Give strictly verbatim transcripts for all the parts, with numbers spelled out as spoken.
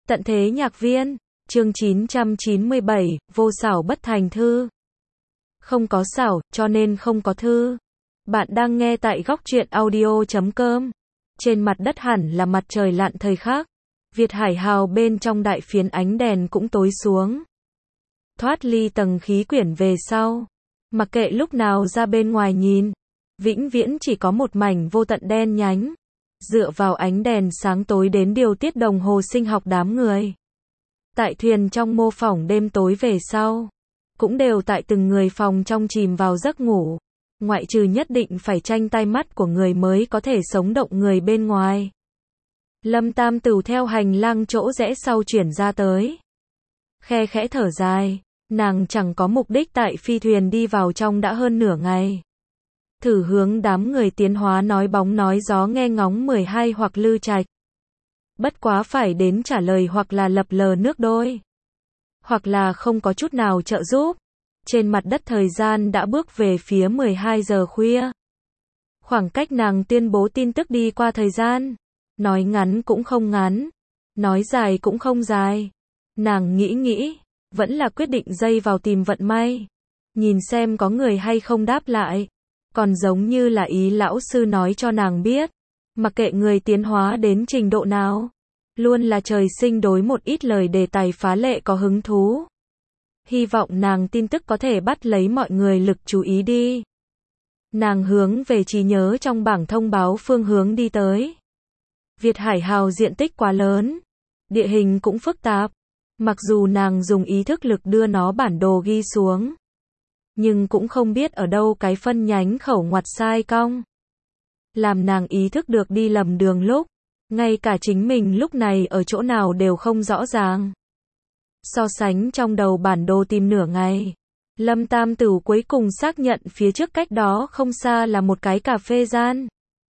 Tận thế nhạc viên, chương chín trăm chín mươi bảy, vô xảo bất thành thư. Không có xảo, cho nên không có thư. Bạn đang nghe tại góc truyện audio chấm com. Trên mặt đất hẳn là mặt trời lặn thời khắc. Việt Hải Hào bên trong đại phiến ánh đèn cũng tối xuống. Thoát ly tầng khí quyển về sau. Mặc kệ lúc nào ra bên ngoài nhìn, vĩnh viễn chỉ có một mảnh vô tận đen nhánh. Dựa vào ánh đèn sáng tối đến điều tiết đồng hồ sinh học đám người. Tại thuyền trong mô phỏng đêm tối về sau, cũng đều tại từng người phòng trong chìm vào giấc ngủ. Ngoại trừ nhất định phải tranh tai mắt của người mới có thể sống động người bên ngoài. Lâm Tam Tửu theo hành lang chỗ rẽ sau chuyển ra tới. Khe khẽ thở dài, nàng chẳng có mục đích tại phi thuyền đi vào trong đã hơn nửa ngày. Thử hướng đám người tiến hóa nói bóng nói gió nghe ngóng mười hai hoặc Lư Trạch. Bất quá phải đến trả lời hoặc là lập lờ nước đôi, hoặc là không có chút nào trợ giúp. Trên mặt đất thời gian đã bước về phía mười hai giờ khuya. Khoảng cách nàng tuyên bố tin tức đi qua thời gian, nói ngắn cũng không ngắn, nói dài cũng không dài. Nàng nghĩ nghĩ, vẫn là quyết định dây vào tìm vận may, nhìn xem có người hay không đáp lại. Còn giống như là ý lão sư nói cho nàng biết, mặc kệ người tiến hóa đến trình độ nào, luôn là trời sinh đối một ít lời đề tài phá lệ có hứng thú. Hy vọng nàng tin tức có thể bắt lấy mọi người lực chú ý đi. Nàng hướng về trí nhớ trong bảng thông báo phương hướng đi tới. Việt Hải Hào diện tích quá lớn, địa hình cũng phức tạp, mặc dù nàng dùng ý thức lực đưa nó bản đồ ghi xuống, nhưng cũng không biết ở đâu cái phân nhánh khẩu ngoặt sai cong. Làm nàng ý thức được đi lầm đường lúc, ngay cả chính mình lúc này ở chỗ nào đều không rõ ràng. So sánh trong đầu bản đồ tìm nửa ngày, Lâm Tam Tửu cuối cùng xác nhận phía trước cách đó không xa là một cái cà phê gian.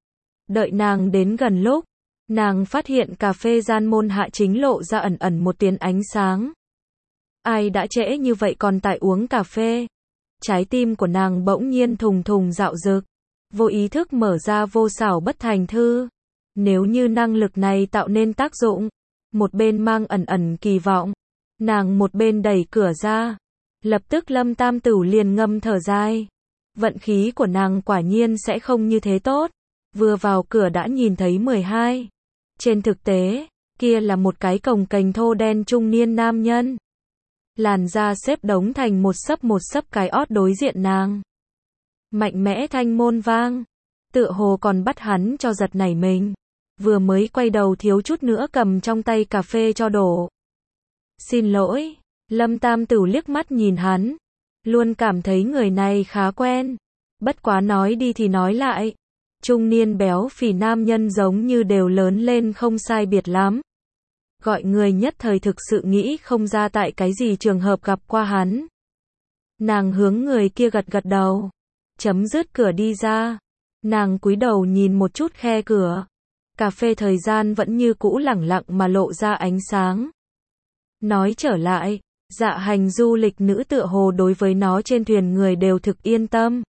Đợi nàng đến gần lúc, nàng phát hiện cà phê gian môn hạ chính lộ ra ẩn ẩn một tia ánh sáng. Ai đã trễ như vậy còn tại uống cà phê? Trái tim của nàng bỗng nhiên thùng thùng dạo dực, vô ý thức mở ra vô xảo bất thành thư. Nếu như năng lực này tạo nên tác dụng, một bên mang ẩn ẩn kỳ vọng, nàng một bên đẩy cửa ra. Lập tức Lâm Tam Tửu liền ngâm thở dài. Vận khí của nàng quả nhiên sẽ không như thế tốt. Vừa vào cửa đã nhìn thấy mười hai. Trên thực tế, kia là một cái cồng kềnh thô đen trung niên nam nhân. Làn da xếp đống thành một sấp một sấp cái ót đối diện nàng. Mạnh mẽ thanh môn vang, tựa hồ còn bắt hắn cho giật nảy mình. Vừa mới quay đầu thiếu chút nữa cầm trong tay cà phê cho đổ. Xin lỗi, Lâm Tam Tửu liếc mắt nhìn hắn, luôn cảm thấy người này khá quen. Bất quá nói đi thì nói lại, trung niên béo phì nam nhân giống như đều lớn lên không sai biệt lắm. Gọi người nhất thời thực sự nghĩ không ra tại cái gì trường hợp gặp qua hắn. Nàng hướng người kia gật gật đầu, chấm dứt cửa đi ra. Nàng cúi đầu nhìn một chút khe cửa. Cà phê thời gian vẫn như cũ lẳng lặng mà lộ ra ánh sáng. Nói trở lại, dạ hành du lịch nữ tựa hồ đối với nó trên thuyền người đều thực yên tâm.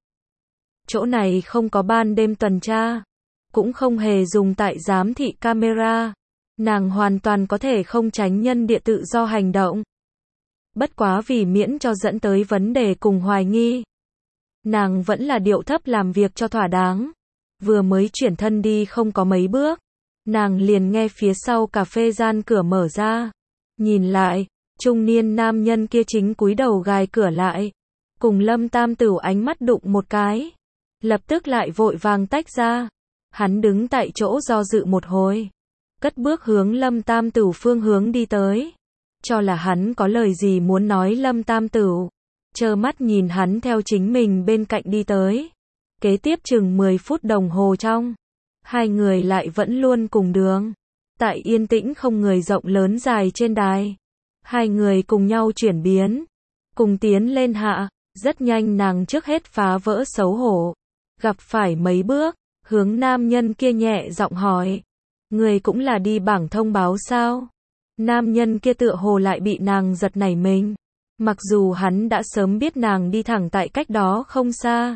Chỗ này không có ban đêm tuần tra, cũng không hề dùng tại giám thị camera. Nàng hoàn toàn có thể không tránh nhân địa tự do hành động. Bất quá vì miễn cho dẫn tới vấn đề cùng hoài nghi, nàng vẫn là điệu thấp làm việc cho thỏa đáng. Vừa mới chuyển thân đi không có mấy bước, nàng liền nghe phía sau cà phê gian cửa mở ra. Nhìn lại, trung niên nam nhân kia chính cúi đầu gài cửa lại, cùng Lâm Tam Tửu ánh mắt đụng một cái, lập tức lại vội vàng tách ra. Hắn đứng tại chỗ do dự một hồi, cất bước hướng Lâm Tam Tửu phương hướng đi tới. Cho là hắn có lời gì muốn nói. Lâm Tam Tửu trơ mắt nhìn hắn theo chính mình bên cạnh đi tới. Kế tiếp chừng mười phút đồng hồ trong, hai người lại vẫn luôn cùng đường. Tại yên tĩnh không người rộng lớn dài trên đài, hai người cùng nhau chuyển biến, cùng tiến lên hạ. Rất nhanh nàng trước hết phá vỡ xấu hổ, gặp phải mấy bước, hướng nam nhân kia nhẹ giọng hỏi, người cũng là đi bảng thông báo sao? Nam nhân kia tựa hồ lại bị nàng giật nảy mình, mặc dù hắn đã sớm biết nàng đi thẳng tại cách đó không xa,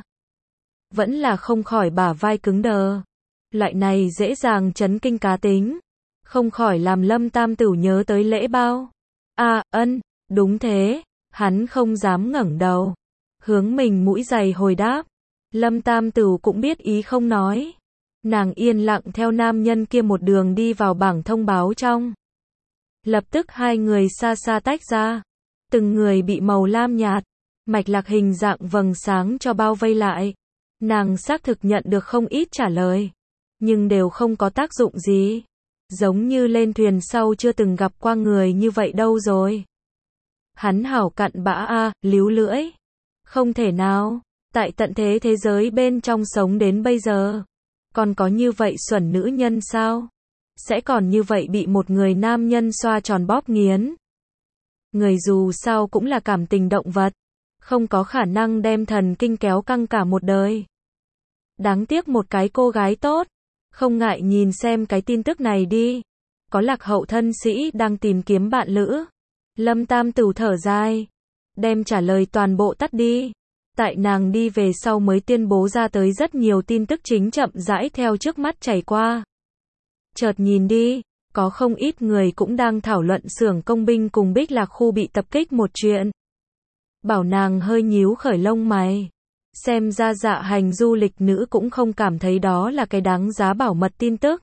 vẫn là không khỏi bả vai cứng đờ. Loại này dễ dàng chấn kinh cá tính, không khỏi làm Lâm Tam Tửu nhớ tới lễ bao. À, ân, đúng thế, hắn không dám ngẩng đầu. Hướng mình mũi giày hồi đáp. Lâm Tam Tửu cũng biết ý không nói. Nàng yên lặng theo nam nhân kia một đường đi vào bảng thông báo trong. Lập tức hai người xa xa tách ra. Từng người bị màu lam nhạt, mạch lạc hình dạng vầng sáng cho bao vây lại. Nàng xác thực nhận được không ít trả lời, nhưng đều không có tác dụng gì. Giống như lên thuyền sau chưa từng gặp qua người như vậy đâu rồi. Hắn hảo cặn bã a, à, líu lưỡi. Không thể nào, tại tận thế thế giới bên trong sống đến bây giờ, còn có như vậy xuẩn nữ nhân sao? Sẽ còn như vậy bị một người nam nhân xoa tròn bóp nghiến. Người dù sao cũng là cảm tình động vật, không có khả năng đem thần kinh kéo căng cả một đời. Đáng tiếc một cái cô gái tốt, không ngại nhìn xem cái tin tức này đi. Có lạc hậu thân sĩ đang tìm kiếm bạn lữ. Lâm Tam Tửu thở dài, đem trả lời toàn bộ tắt đi. Tại nàng đi về sau mới tuyên bố ra tới rất nhiều tin tức chính chậm rãi theo trước mắt chảy qua. Chợt nhìn đi, có không ít người cũng đang thảo luận xưởng công binh cùng Bích Lạc khu bị tập kích một chuyện. Bảo nàng hơi nhíu khởi lông mày. Xem ra dạ hành du lịch nữ cũng không cảm thấy đó là cái đáng giá bảo mật tin tức.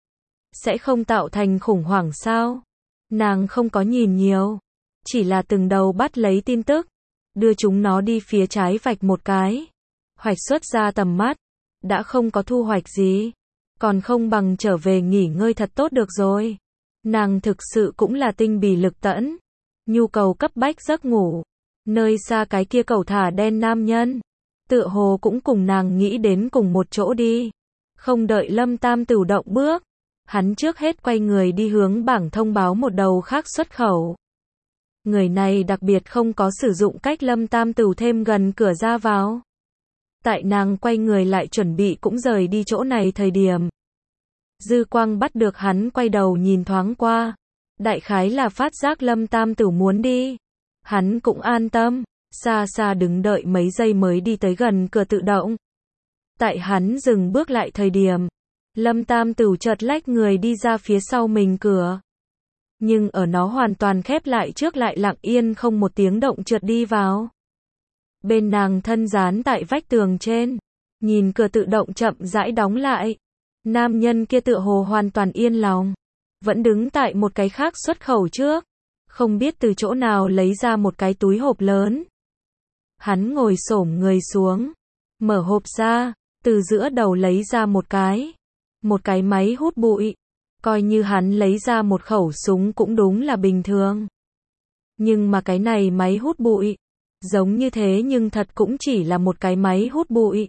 Sẽ không tạo thành khủng hoảng sao? Nàng không có nhìn nhiều, chỉ là từng đầu bắt lấy tin tức, đưa chúng nó đi phía trái vạch một cái, hoạch xuất ra tầm mắt, đã không có thu hoạch gì, còn không bằng trở về nghỉ ngơi thật tốt được rồi. Nàng thực sự cũng là tinh bì lực tẫn, nhu cầu cấp bách giấc ngủ, nơi xa cái kia cẩu thả đen nam nhân, tựa hồ cũng cùng nàng nghĩ đến cùng một chỗ đi. Không đợi Lâm Tam Tửu động bước, hắn trước hết quay người đi hướng bảng thông báo một đầu khác xuất khẩu. Người này đặc biệt không có sử dụng cách Lâm Tam Tửu thêm gần cửa ra vào. Tại nàng quay người lại chuẩn bị cũng rời đi chỗ này thời điểm. Dư quang bắt được hắn quay đầu nhìn thoáng qua. Đại khái là phát giác Lâm Tam Tửu muốn đi. Hắn cũng an tâm, xa xa đứng đợi mấy giây mới đi tới gần cửa tự động. Tại hắn dừng bước lại thời điểm, Lâm Tam Tửu chợt lách người đi ra phía sau mình cửa. Nhưng ở nó hoàn toàn khép lại trước lại lặng yên không một tiếng động trượt đi vào. Bên nàng thân dán tại vách tường trên, nhìn cửa tự động chậm rãi đóng lại. Nam nhân kia tựa hồ hoàn toàn yên lòng, vẫn đứng tại một cái khác xuất khẩu trước, không biết từ chỗ nào lấy ra một cái túi hộp lớn. Hắn ngồi xổm người xuống, mở hộp ra, từ giữa đầu lấy ra một cái, một cái máy hút bụi. Coi như hắn lấy ra một khẩu súng cũng đúng là bình thường. Nhưng mà cái này máy hút bụi, giống như thế nhưng thật cũng chỉ là một cái máy hút bụi.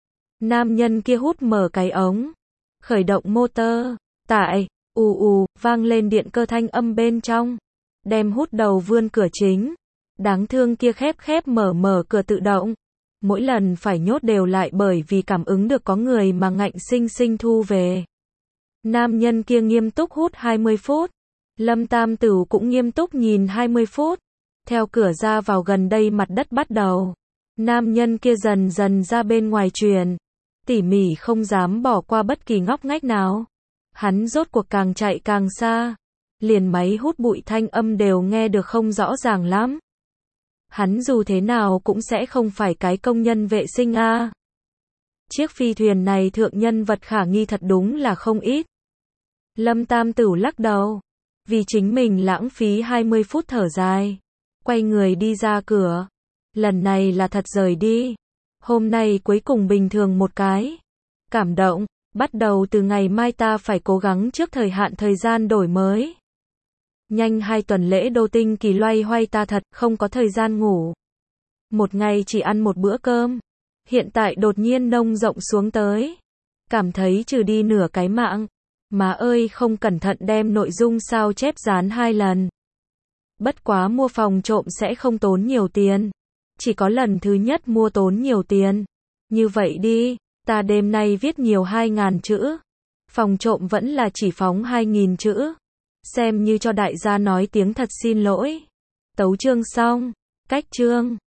Nam nhân kia hút mở cái ống, khởi động motor, tại, ù ù, vang lên điện cơ thanh âm bên trong, đem hút đầu vươn cửa chính. Đáng thương kia khép khép mở mở cửa tự động, mỗi lần phải nhốt đều lại bởi vì cảm ứng được có người mà ngạnh sinh sinh thu về. Nam nhân kia nghiêm túc hút hai mươi phút, Lâm Tam Tửu cũng nghiêm túc nhìn hai mươi phút. Theo cửa ra vào gần đây mặt đất bắt đầu, nam nhân kia dần dần ra bên ngoài truyền, tỉ mỉ không dám bỏ qua bất kỳ ngóc ngách nào. Hắn rốt cuộc càng chạy càng xa, liền máy hút bụi thanh âm đều nghe được không rõ ràng lắm. Hắn dù thế nào cũng sẽ không phải cái công nhân vệ sinh a. Chiếc phi thuyền này thượng nhân vật khả nghi thật đúng là không ít. Lâm Tam Tửu lắc đầu, vì chính mình lãng phí hai mươi phút thở dài, quay người đi ra cửa. Lần này là thật rời đi. Hôm nay cuối cùng bình thường một cái. Cảm động, bắt đầu từ ngày mai ta phải cố gắng trước thời hạn thời gian đổi mới. Nhanh hai tuần lễ đô tinh kỳ loay hoay ta thật không có thời gian ngủ. Một ngày chỉ ăn một bữa cơm. Hiện tại đột nhiên nông rộng xuống tới. Cảm thấy trừ đi nửa cái mạng. Má ơi không cẩn thận đem nội dung sao chép dán hai lần. Bất quá mua phòng trộm sẽ không tốn nhiều tiền. Chỉ có lần thứ nhất mua tốn nhiều tiền. Như vậy đi, ta đêm nay viết nhiều hai ngàn chữ. Phòng trộm vẫn là chỉ phóng hai nghìn chữ. Xem như cho đại gia nói tiếng thật xin lỗi. Tấu chương xong. Cách chương.